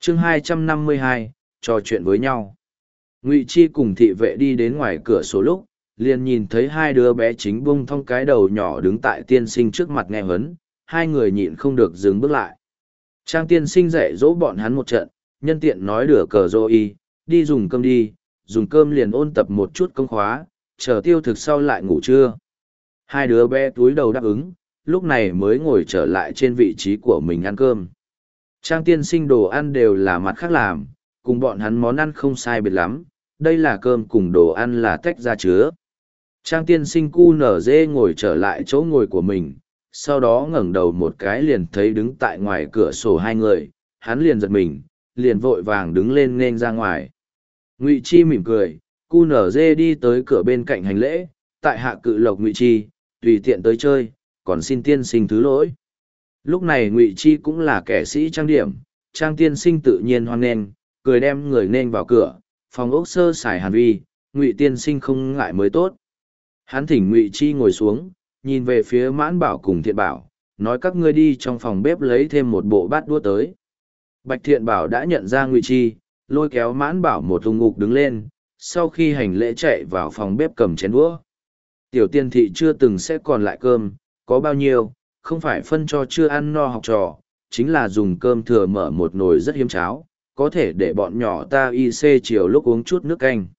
chương 252, trò chuyện với nhau. Ngụy Chi cùng thị vệ đi đến ngoài cửa sổ lúc, liền nhìn thấy hai đứa bé chính bung thong cái đầu nhỏ đứng tại tiên sinh trước mặt nghe huấn, hai người nhịn không được dừng bước lại. Trang tiên sinh dạy dỗ bọn hắn một trận, nhân tiện nói đửa cờ rô y, đi dùng cơm đi, dùng cơm liền ôn tập một chút công khóa, chờ tiêu thực sau lại ngủ trưa. Hai đứa bé túi đầu đáp ứng, lúc này mới ngồi trở lại trên vị trí của mình ăn cơm. Trang tiên sinh đồ ăn đều là mặt khác làm, cùng bọn hắn món ăn không sai biệt lắm, đây là cơm cùng đồ ăn là tách ra chứa. Trang tiên sinh cu nở dê ngồi trở lại chỗ ngồi của mình, sau đó ngẩng đầu một cái liền thấy đứng tại ngoài cửa sổ hai người, hắn liền giật mình, liền vội vàng đứng lên nên ra ngoài. Ngụy Chi mỉm cười, cu nở dê đi tới cửa bên cạnh hành lễ, tại hạ cự lộc Ngụy Chi, tùy tiện tới chơi, còn xin tiên sinh thứ lỗi. Lúc này Ngụy Chi cũng là kẻ sĩ trang điểm, Trang tiên sinh tự nhiên hoan nghênh, cười đem người nên vào cửa, phòng ốc sơ sài hàn vi, Ngụy tiên sinh không ngại mới tốt. Hắn thỉnh Ngụy Chi ngồi xuống, nhìn về phía Mãn Bảo cùng Thiện Bảo, nói các ngươi đi trong phòng bếp lấy thêm một bộ bát đũa tới. Bạch Thiện Bảo đã nhận ra Ngụy Chi, lôi kéo Mãn Bảo một ung ngục đứng lên, sau khi hành lễ chạy vào phòng bếp cầm chén đũa. Tiểu tiên thị chưa từng sẽ còn lại cơm, có bao nhiêu, không phải phân cho chưa ăn no học trò, chính là dùng cơm thừa mở một nồi rất hiếm cháo, có thể để bọn nhỏ ta y xê chiều lúc uống chút nước canh.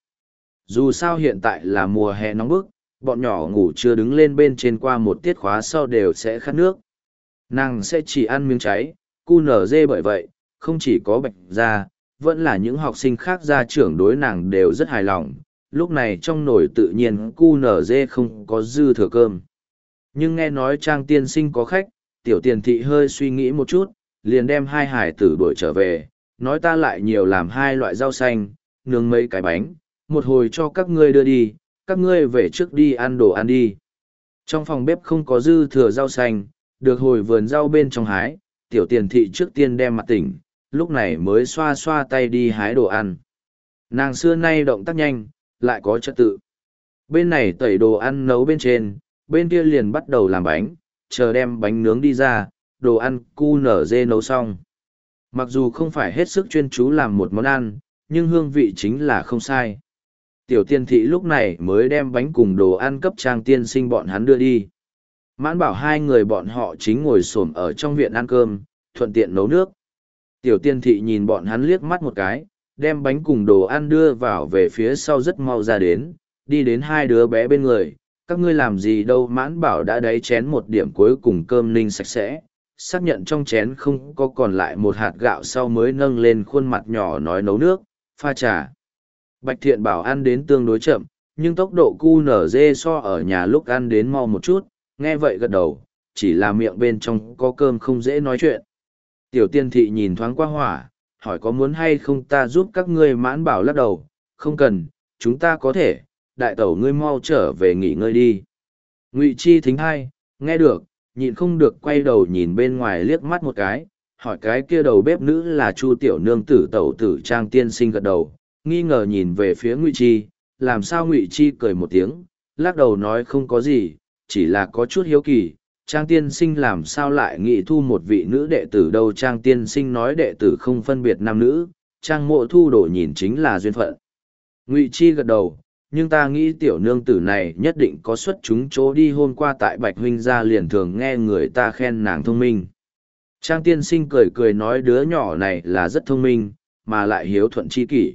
Dù sao hiện tại là mùa hè nóng bức, bọn nhỏ ngủ chưa đứng lên bên trên qua một tiết khóa sau đều sẽ khát nước. Nàng sẽ chỉ ăn miếng cháy, cu nở dê bởi vậy, không chỉ có Bạch gia, vẫn là những học sinh khác gia trưởng đối nàng đều rất hài lòng. Lúc này trong nồi tự nhiên cu nở dê không có dư thừa cơm. Nhưng nghe nói Trang tiên sinh có khách, tiểu tiền thị hơi suy nghĩ một chút, liền đem hai hải tử đuổi trở về, nói ta lại nhiều làm hai loại rau xanh, nướng mấy cái bánh, một hồi cho các ngươi đưa đi, các ngươi về trước đi ăn đồ ăn đi. Trong phòng bếp không có dư thừa rau xanh, được hồi vườn rau bên trong hái, tiểu tiền thị trước tiên đem mặt tỉnh, lúc này mới xoa xoa tay đi hái đồ ăn. Nàng xưa nay động tác nhanh, lại có trật tự. Bên này tẩy đồ ăn nấu bên trên, bên kia liền bắt đầu làm bánh, chờ đem bánh nướng đi ra, đồ ăn cu nở dê nấu xong. Mặc dù không phải hết sức chuyên chú làm một món ăn, nhưng hương vị chính là không sai. Tiểu tiên thị lúc này mới đem bánh cùng đồ ăn cấp Trang tiên sinh bọn hắn đưa đi. Mãn Bảo hai người bọn họ chính ngồi xổm ở trong viện ăn cơm, thuận tiện nấu nước. Tiểu tiên thị nhìn bọn hắn liếc mắt một cái, đem bánh cùng đồ ăn đưa vào về phía sau rất mau ra đến, đi đến hai đứa bé bên người. Các ngươi làm gì đâu? Mãn Bảo đã đáy chén một điểm cuối cùng cơm ninh sạch sẽ, xác nhận trong chén không có còn lại một hạt gạo sau mới nâng lên khuôn mặt nhỏ nói nấu nước, pha trà. Bạch Thiện Bảo ăn đến tương đối chậm, nhưng tốc độ cu nở dê so ở nhà lúc ăn đến mau một chút, nghe vậy gật đầu, chỉ là miệng bên trong có cơm không dễ nói chuyện. Tiểu tiên thị nhìn thoáng qua hỏa, hỏi có muốn hay không ta giúp các ngươi? Mãn Bảo lắc đầu, không cần, chúng ta có thể, đại tẩu ngươi mau trở về nghỉ ngơi đi. Ngụy Chi thính hai, nghe được, nhịn không được quay đầu nhìn bên ngoài liếc mắt một cái, hỏi cái kia đầu bếp nữ là Chu tiểu nương tử tẩu tử. Trang tiên sinh gật đầu, nghi ngờ nhìn về phía Ngụy Chi, làm sao? Ngụy Chi cười một tiếng, lắc đầu nói không có gì, chỉ là có chút hiếu kỳ, Trang tiên sinh làm sao lại nghĩ thu một vị nữ đệ tử đâu? Trang tiên sinh nói đệ tử không phân biệt nam nữ, Trang mộ thu đồ nhìn chính là duyên phận. Ngụy Chi gật đầu, nhưng ta nghĩ tiểu nương tử này nhất định có xuất chúng chỗ đi. Hôm qua tại Bạch huynh gia liền thường nghe người ta khen nàng thông minh. Trang tiên sinh cười cười nói đứa nhỏ này là rất thông minh, mà lại hiếu thuận chi kỷ.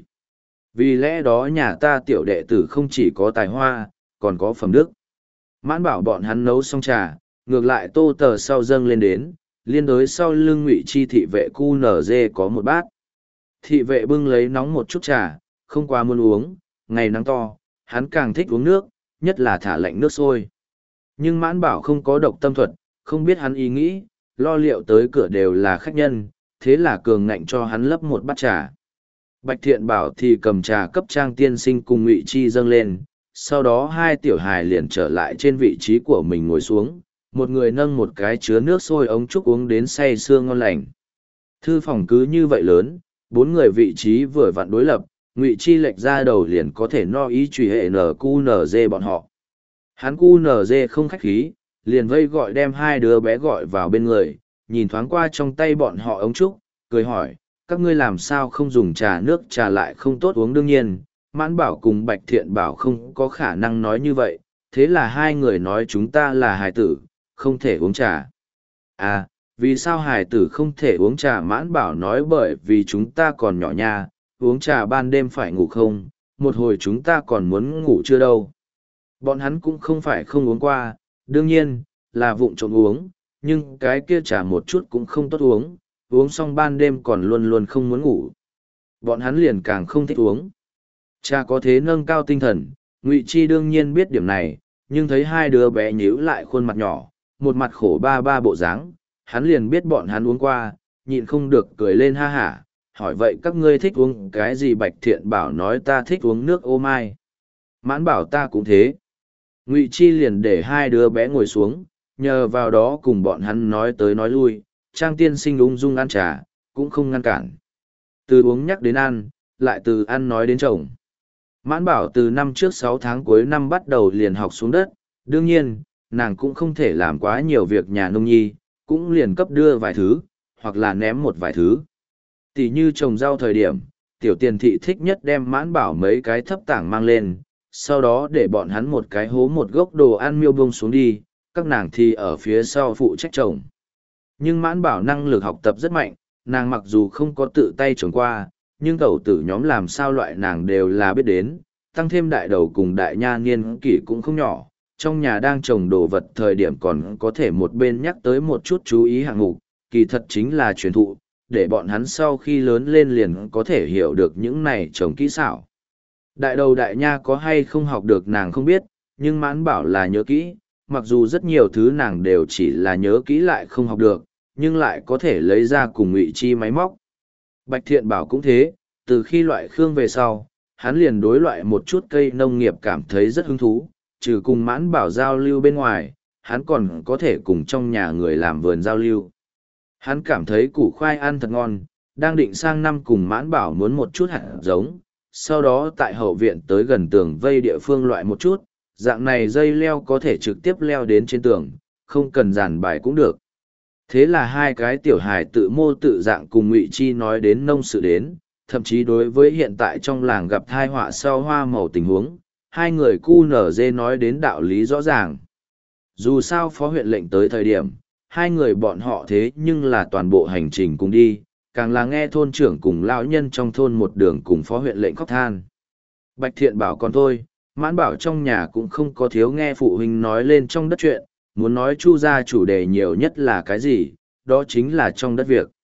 Vì lẽ đó nhà ta tiểu đệ tử không chỉ có tài hoa, còn có phẩm đức. Mãn Bảo bọn hắn nấu xong trà, ngược lại tô tờ sau dâng lên đến, liên đối sau lưng Ngụy Chi thị vệ cu nở dê có một bát. Thị vệ bưng lấy nóng một chút trà, không quá muốn uống, ngày nắng to, hắn càng thích uống nước, nhất là thả lạnh nước sôi. Nhưng Mãn Bảo không có độc tâm thuật, không biết hắn ý nghĩ, lo liệu tới cửa đều là khách nhân, thế là cường ngạnh cho hắn lấp một bát trà. Bạch Thiện Bảo thì cầm trà cấp Trang tiên sinh cùng Ngụy Chi dâng lên, sau đó hai tiểu hài liền trở lại trên vị trí của mình ngồi xuống, một người nâng một cái chứa nước sôi ống trúc uống đến say sưa ngon lành. Thư phòng cứ như vậy lớn, bốn người vị trí vừa vặn đối lập, Ngụy Chi lệch ra đầu liền có thể no ý truy hệ NQNZ bọn họ. Hắn QNZ không khách khí, liền vây gọi đem hai đứa bé gọi vào bên người, nhìn thoáng qua trong tay bọn họ ống trúc, cười hỏi, các ngươi làm sao không dùng trà, nước trà lại không tốt uống. Đương nhiên, Mãn Bảo cùng Bạch Thiện Bảo không có khả năng nói như vậy, thế là hai người nói chúng ta là hài tử, không thể uống trà. À, vì sao hài tử không thể uống trà? Mãn Bảo nói bởi vì chúng ta còn nhỏ nha, uống trà ban đêm phải ngủ không, một hồi chúng ta còn muốn ngủ chưa đâu. Bọn hắn cũng không phải không uống qua, đương nhiên, là vụng trộm uống, nhưng cái kia trà một chút cũng không tốt uống, uống xong ban đêm còn luôn luôn không muốn ngủ. Bọn hắn liền càng không thích uống. Trà có thế nâng cao tinh thần, Ngụy Chi đương nhiên biết điểm này, nhưng thấy hai đứa bé nhíu lại khuôn mặt nhỏ, một mặt khổ ba ba bộ dáng, hắn liền biết bọn hắn uống qua, nhịn không được cười lên ha hả, hỏi vậy các ngươi thích uống cái gì? Bạch Thiện Bảo nói ta thích uống nước ô mai. Mãn Bảo ta cũng thế. Ngụy Chi liền để hai đứa bé ngồi xuống, nhờ vào đó cùng bọn hắn nói tới nói lui, Trang tiên sinh ung dung ăn trà, cũng không ngăn cản. Từ uống nhắc đến ăn, lại từ ăn nói đến chồng. Mãn Bảo từ năm trước 6 tháng cuối năm bắt đầu liền học xuống đất, đương nhiên, nàng cũng không thể làm quá nhiều việc nhà nông nhi, cũng liền cấp đưa vài thứ, hoặc là ném một vài thứ. Tỷ như trồng rau thời điểm, tiểu tiền thị thích nhất đem Mãn Bảo mấy cái thấp tảng mang lên, sau đó để bọn hắn một cái hố một gốc đồ ăn miêu bông xuống đi, các nàng thì ở phía sau phụ trách trồng. Nhưng Mãn Bảo năng lực học tập rất mạnh, nàng mặc dù không có tự tay trồng qua, nhưng tẩu tử nhóm làm sao loại nàng đều là biết đến, tăng thêm đại đầu cùng đại nha niên kỷ cũng không nhỏ, trong nhà đang trồng đồ vật thời điểm còn có thể một bên nhắc tới một chút chú ý hạng mục, kỳ thật chính là truyền thụ, để bọn hắn sau khi lớn lên liền có thể hiểu được những này trồng kỹ xảo. Đại đầu đại nha có hay không học được nàng không biết, nhưng Mãn Bảo là nhớ kỹ, mặc dù rất nhiều thứ nàng đều chỉ là nhớ kỹ lại không học được, nhưng lại có thể lấy ra cùng Ngụy Chi máy móc. Bạch Thiện Bảo cũng thế, từ khi loại khương về sau, hắn liền đối loại một chút cây nông nghiệp cảm thấy rất hứng thú, trừ cùng Mãn Bảo giao lưu bên ngoài, hắn còn có thể cùng trong nhà người làm vườn giao lưu. Hắn cảm thấy củ khoai ăn thật ngon, đang định sang năm cùng Mãn Bảo muốn một chút hạt giống, sau đó tại hậu viện tới gần tường vây địa phương loại một chút, dạng này dây leo có thể trực tiếp leo đến trên tường, không cần dàn bài cũng được. Thế là hai cái tiểu hài tự mô tự dạng cùng Ngụy Chi nói đến nông sự đến, thậm chí đối với hiện tại trong làng gặp thai họa sau hoa màu tình huống, hai người cu nở dê nói đến đạo lý rõ ràng. Dù sao phó huyện lệnh tới thời điểm, hai người bọn họ thế nhưng là toàn bộ hành trình cùng đi, càng là nghe thôn trưởng cùng lão nhân trong thôn một đường cùng phó huyện lệnh khóc than. Bạch Thiện Bảo còn thôi, Mãn Bảo trong nhà cũng không có thiếu nghe phụ huynh nói lên trong đất chuyện, muốn nói Chu gia chủ đề nhiều nhất là cái gì, đó chính là trong đất việc.